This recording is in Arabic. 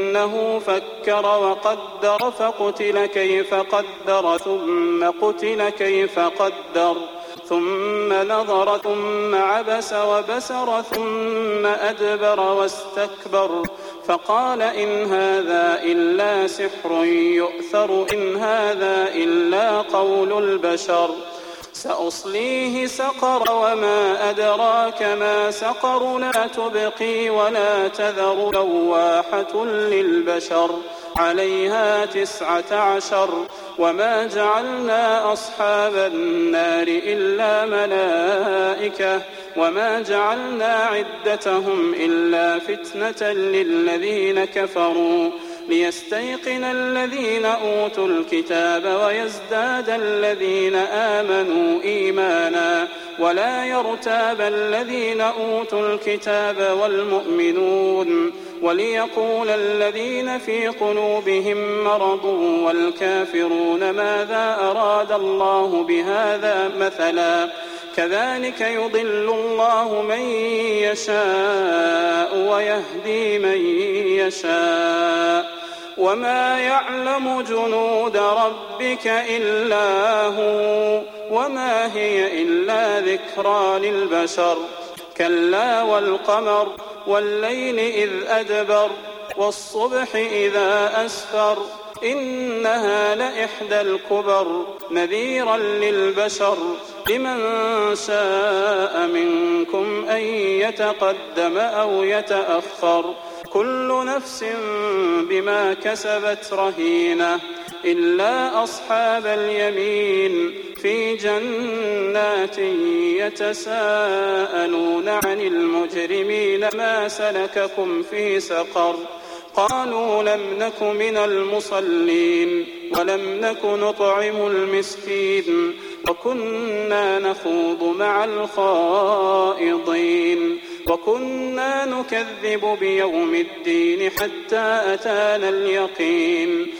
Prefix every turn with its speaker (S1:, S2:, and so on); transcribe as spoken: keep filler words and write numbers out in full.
S1: إنه فكر وقدر فقتل كيف قدر ثم قتل كيف قدر ثم نظر ثم عبس وبسر ثم أدبر واستكبر فقال إن هذا إلا سحر يؤثر إن هذا إلا قول البشر سأصليه سقر وما أدراك ما سقر لا تبقي ولا تذر لواحة للبشر عليها تسعة عشر وما جعلنا أصحاب النار إلا ملائكة وما جعلنا عدتهم إلا فتنة للذين كفروا ليستيقن الذين أوتوا الكتاب ويزداد الذين آمنوا إيمانا ولا يرتاب الذين أوتوا الكتاب والمؤمنون وليقول الذين في قلوبهم مرض والكافرون ماذا أراد الله بهذا مثلا كذلك يضل الله من يشاء ويهدي من يشاء وما يعلم جنود ربك إلا هو وما هي إلا ذكرى للبشر كلا والقمر والليل إذ أدبر والصبح إذا أسفر إنها لإحدى الكبر نذيرا للبشر لمن شاء منكم أن يتقدم أو يتأخر كل نفس بما كسبت رهينة إلا أصحاب اليمين في جنات يتساءلون عن المجرمين ما سلككم في سقر قالوا لم نك من المصلين ولم نك نطعم المسكين وكنا نخوض مع الخائضين وكنا نكذب بيوم الدين حتى أتانا اليقين